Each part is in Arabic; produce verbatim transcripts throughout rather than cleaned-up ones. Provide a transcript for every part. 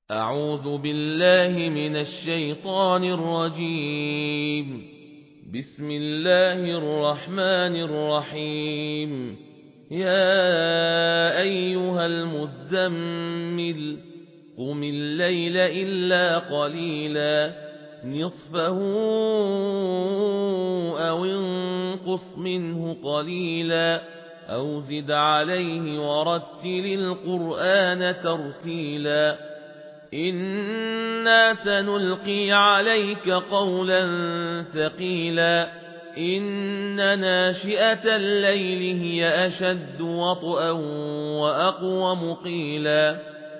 أعوذ بالله من الشيطان الرجيم. بسم الله الرحمن الرحيم. يا أيها المزمل قم الليل إلا قليلا نصفه أو انقص منه قليلا أو زد عليه ورتل القرآن ترتيلا إنا سنلقي عليك قولا ثقيلا إن ناشئة الليل هي أشد وطئا وأقوم قيلا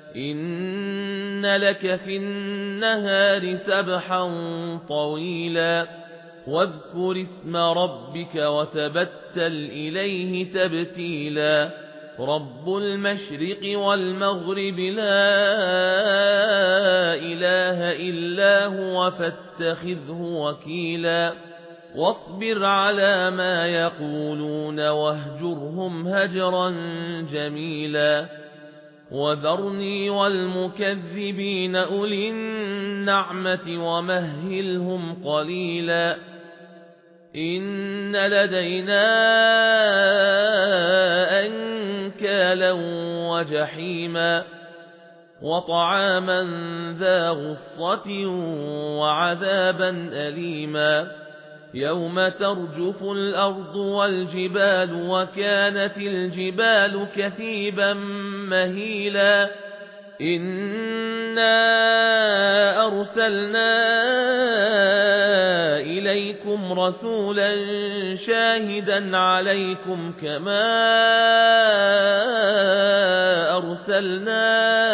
إن لك في النهار سبحا طويلا واذكر اسم ربك وتبتل إليه تبتيلا رب المشرق والمغرب لا إله إلا هو فاتخذه وكيلا واصبر على ما يقولون واهجرهم هجرا جميلا وذرني والمكذبين أولي النعمة ومهلهم قليلا إن لدينا أنكالا وجحيما وطعاما ذا غصة وعذابا أليما يوم ترجف الأرض والجبال وكانت الجبال كثيبا مهيلا إنا أرسلنا إليكم رسولا شاهدا عليكم كما أرسلنا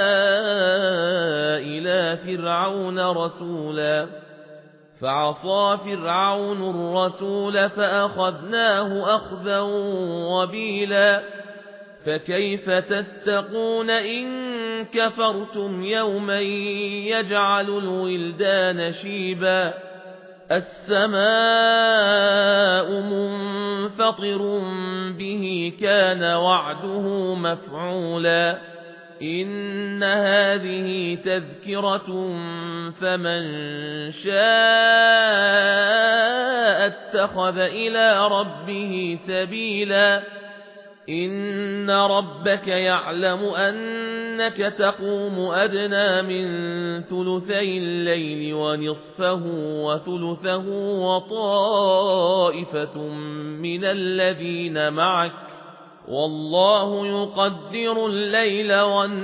إلى فرعون رسولا فعصى فرعون الرسول فأخذناه أخذا وبيلا فكيف تتقون إن كفرتم يوما يجعل الولدان شيبا السماء منفطر به كان وعده مفعولا إن هذه تذكرة فمن شاء اتخذ إلى ربه سبيلا إن ربك يعلم أنك تقوم أدنى من ثلثي الليل ونصفه وثلثه وطائفة من الذين معك والله يقدر الليل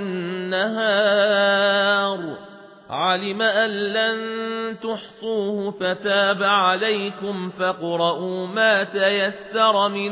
والنهار علم أن لن تحصوه فتاب عليكم فاقرؤوا ما تيسر من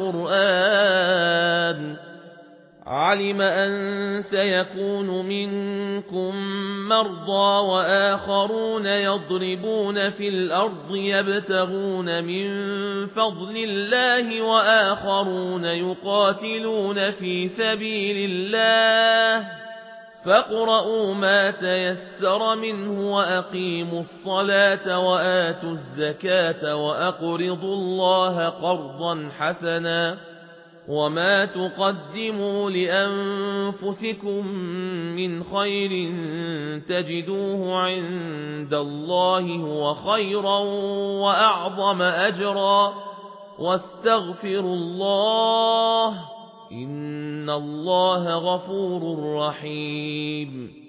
القرآن علم أن سيكون منكم مرضى وآخرون يضربون في الأرض يبتغون من فضل الله وآخرون يقاتلون في سبيل الله فاقرؤوا ما تيسر منه وأقيموا الصلاة وآتوا الزكاة وأقرضوا الله قرضا حسنا وما تقدموا لأنفسكم من خير تجدوه عند الله هو خيرا وأعظم أجرا واستغفروا الله إن الله غفور رحيم.